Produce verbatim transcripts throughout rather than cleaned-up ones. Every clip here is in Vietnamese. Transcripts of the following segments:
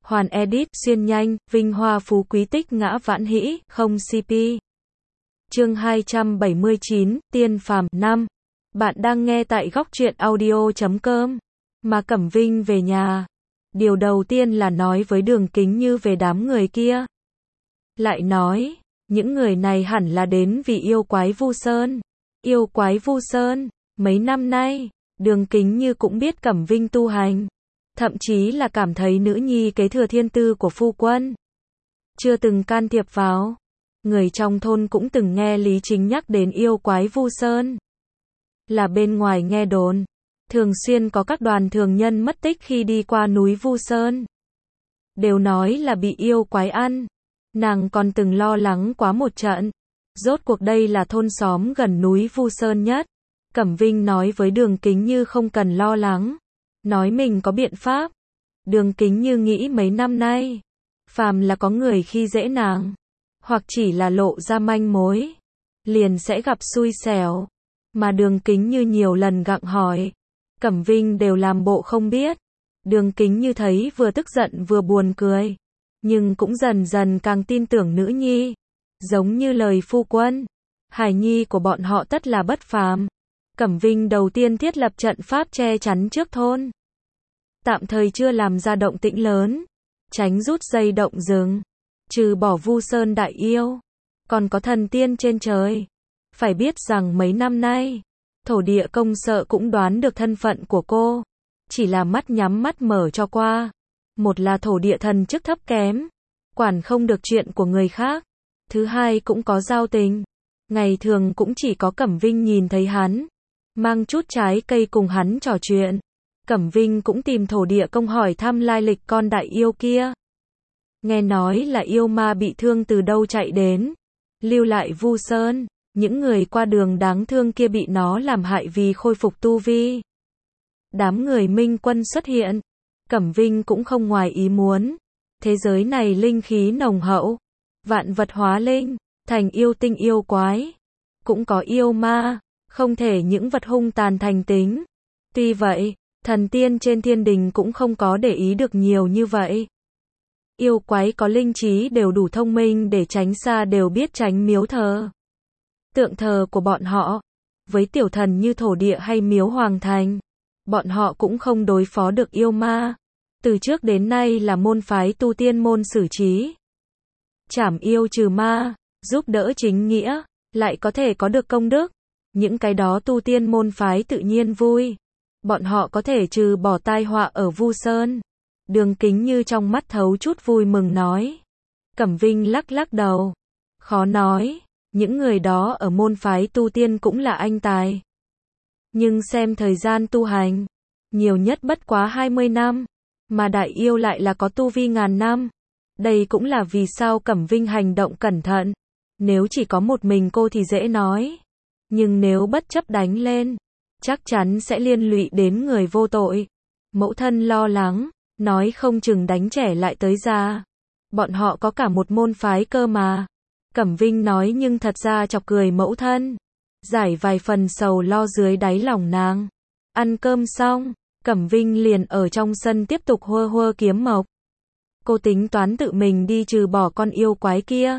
Hoàn edit, xuyên nhanh, vinh hoa phú quý tích ngã vãn hĩ, không xê pê. Chương hai trăm bảy mươi chín, Tiên phàm năm. Bạn đang nghe tại góc truyện audio chấm com. Mà Cẩm Vinh về nhà. Điều đầu tiên là nói với Đường Kính Như về đám người kia. Lại nói, những người này hẳn là đến vì yêu quái Vu Sơn. Yêu quái Vu Sơn, mấy năm nay, Đường Kính Như cũng biết Cẩm Vinh tu hành. Thậm chí là cảm thấy nữ nhi kế thừa thiên tư của phu quân. Chưa từng can thiệp vào. Người trong thôn cũng từng nghe Lý Chính nhắc đến yêu quái Vu Sơn. Là bên ngoài nghe đồn, thường xuyên có các đoàn thường nhân mất tích khi đi qua núi Vu Sơn. Đều nói là bị yêu quái ăn. Nàng còn từng lo lắng quá một trận. Rốt cuộc đây là thôn xóm gần núi Vu Sơn nhất. Cẩm Vinh nói với Đường Kính Như không cần lo lắng. Nói mình có biện pháp. Đường Kính Như nghĩ mấy năm nay, phàm là có người khi dễ nàng, hoặc chỉ là lộ ra manh mối, liền sẽ gặp xui xẻo. Mà Đường Kính Như nhiều lần gặng hỏi, Cẩm Vinh đều làm bộ không biết. Đường Kính Như thấy vừa tức giận vừa buồn cười, nhưng cũng dần dần càng tin tưởng nữ nhi. Giống như lời phu quân, hải nhi của bọn họ tất là bất phàm. Cẩm Vinh đầu tiên thiết lập trận pháp che chắn trước thôn. Tạm thời chưa làm ra động tĩnh lớn, tránh rút dây động rừng. Trừ bỏ Vu Sơn đại yêu, còn có thần tiên trên trời. Phải biết rằng mấy năm nay, thổ địa công sợ cũng đoán được thân phận của cô. Chỉ là mắt nhắm mắt mở cho qua. Một là thổ địa thần chức thấp kém, quản không được chuyện của người khác. Thứ hai cũng có giao tình. Ngày thường cũng chỉ có Cẩm Vinh nhìn thấy hắn, mang chút trái cây cùng hắn trò chuyện. Cẩm Vinh cũng tìm thổ địa công hỏi thăm lai lịch con đại yêu kia. Nghe nói là yêu ma bị thương từ đâu chạy đến, lưu lại Vu Sơn. Những người qua đường đáng thương kia bị nó làm hại vì khôi phục tu vi. Đám người Minh Quân xuất hiện. Cẩm Vinh cũng không ngoài ý muốn. Thế giới này linh khí nồng hậu. Vạn vật hóa linh, thành yêu tinh yêu quái. Cũng có yêu ma, không thể những vật hung tàn thành tính. Tuy vậy, thần tiên trên thiên đình cũng không có để ý được nhiều như vậy. Yêu quái có linh trí đều đủ thông minh để tránh xa đều biết tránh miếu thờ. Tượng thờ của bọn họ, với tiểu thần như thổ địa hay miếu hoàng thành, bọn họ cũng không đối phó được yêu ma. Từ trước đến nay là môn phái tu tiên môn xử trí. Trảm yêu trừ ma, giúp đỡ chính nghĩa, lại có thể có được công đức. Những cái đó tu tiên môn phái tự nhiên vui. Bọn họ có thể trừ bỏ tai họa ở Vu Sơn. Đường Kính Như trong mắt thấu chút vui mừng nói. Cẩm Vinh lắc lắc đầu. Khó nói, những người đó ở môn phái tu tiên cũng là anh tài. Nhưng xem thời gian tu hành, nhiều nhất bất quá hai mươi năm, mà đại yêu lại là có tu vi ngàn năm. Đây cũng là vì sao Cẩm Vinh hành động cẩn thận. Nếu chỉ có một mình cô thì dễ nói. Nhưng nếu bất chấp đánh lên, chắc chắn sẽ liên lụy đến người vô tội. Mẫu thân lo lắng, nói không chừng đánh trẻ lại tới già. Bọn họ có cả một môn phái cơ mà. Cẩm Vinh nói nhưng thật ra chọc cười mẫu thân. Giải vài phần sầu lo dưới đáy lòng nàng. Ăn cơm xong, Cẩm Vinh liền ở trong sân tiếp tục hơ hơ kiếm mộc. Cô tính toán tự mình đi trừ bỏ con yêu quái kia.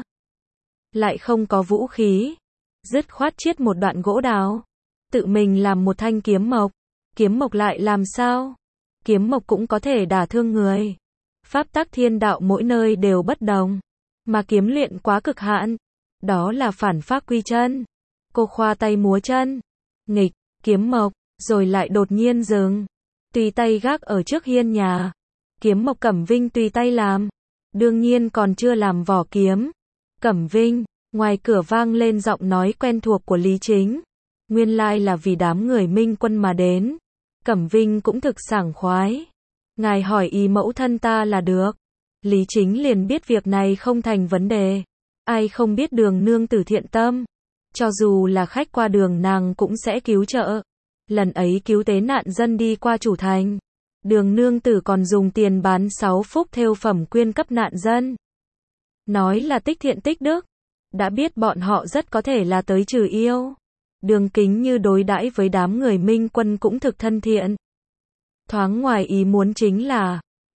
Lại không có vũ khí. Dứt khoát chiết một đoạn gỗ đào. Tự mình làm một thanh kiếm mộc. Kiếm mộc lại làm sao? Kiếm mộc cũng có thể đả thương người. Pháp tắc thiên đạo mỗi nơi đều bất đồng. Mà kiếm luyện quá cực hạn. Đó là phản pháp quy chân. Cô khoa tay múa chân. Nghịch, kiếm mộc, rồi lại đột nhiên dừng. Tùy tay gác ở trước hiên nhà. Kiếm mộc Cẩm Vinh tùy tay làm. Đương nhiên còn chưa làm vỏ kiếm. Cẩm Vinh, ngoài cửa vang lên giọng nói quen thuộc của Lý Chính. Nguyên lai là vì đám người Minh Quân mà đến. Cẩm Vinh cũng thực sảng khoái. Ngài hỏi ý mẫu thân ta là được. Lý Chính liền biết việc này không thành vấn đề. Ai không biết Đường nương tử thiện tâm. Cho dù là khách qua đường nàng cũng sẽ cứu trợ. Lần ấy cứu tế nạn dân đi qua chủ thành. Đường nương tử còn dùng tiền bán sáu phúc thêu phẩm quyên cấp nạn dân. Nói là tích thiện tích đức. Đã biết bọn họ rất có thể là tới trừ yêu. Đường Kính Như đối đãi với đám người Minh Quân cũng thực thân thiện. Thoáng ngoài ý muốn chính là,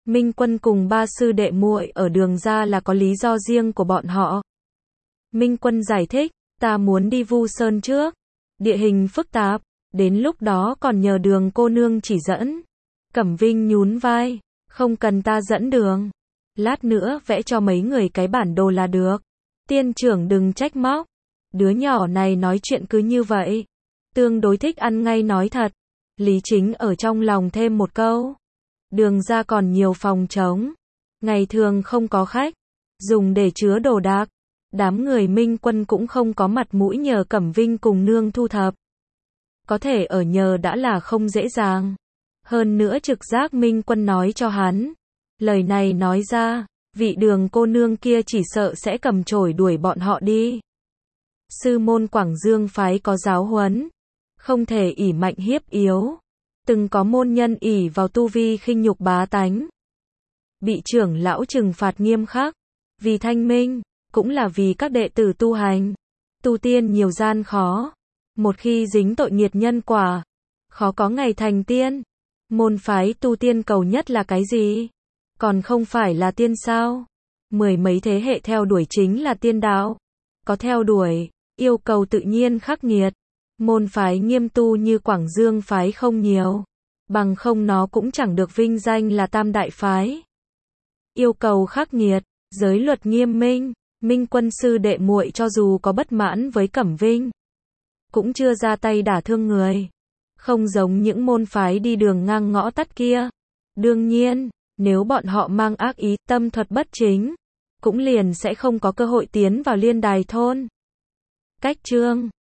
Minh Quân cùng ba sư đệ muội ở Đường ra là có lý do riêng của bọn họ. Minh Quân giải thích, ta muốn đi Vu Sơn trước. Địa hình phức tạp, đến lúc đó còn nhờ Đường cô nương chỉ dẫn. Cẩm Vinh nhún vai, không cần ta dẫn đường. Lát nữa vẽ cho mấy người cái bản đồ là được. Tiên trưởng đừng trách móc. Đứa nhỏ này nói chuyện cứ như vậy. Tương đối thích ăn ngay nói thật. Lý Chính ở trong lòng thêm một câu. Đường ra còn nhiều phòng trống. Ngày thường không có khách. Dùng để chứa đồ đạc. Đám người Minh Quân cũng không có mặt mũi nhờ Cẩm Vinh cùng nương thu thập. Có thể ở nhờ đã là không dễ dàng. Hơn nữa trực giác Minh Quân nói cho hắn. Lời này nói ra, vị Đường cô nương kia chỉ sợ sẽ cầm chổi đuổi bọn họ đi. Sư môn Quảng Dương phái có giáo huấn. Không thể ỷ mạnh hiếp yếu. Từng có môn nhân ỷ vào tu vi khinh nhục bá tánh. Bị trưởng lão trừng phạt nghiêm khắc. Vì thanh minh, cũng là vì các đệ tử tu hành. Tu tiên nhiều gian khó. Một khi dính tội nghiệt nhân quả, khó có ngày thành tiên. Môn phái tu tiên cầu nhất là cái gì? Còn không phải là tiên sao? Mười mấy thế hệ theo đuổi chính là tiên đạo. Có theo đuổi, yêu cầu tự nhiên khắc nghiệt. Môn phái nghiêm tu như Quảng Dương phái không nhiều. Bằng không nó cũng chẳng được vinh danh là tam đại phái. Yêu cầu khắc nghiệt, giới luật nghiêm minh. Minh Quân sư đệ muội cho dù có bất mãn với Cẩm Vinh, cũng chưa ra tay đả thương người. Không giống những môn phái đi đường ngang ngõ tắt kia. Đương nhiên, nếu bọn họ mang ác ý, tâm thuật bất chính, cũng liền sẽ không có cơ hội tiến vào liên đài thôn. Cách chương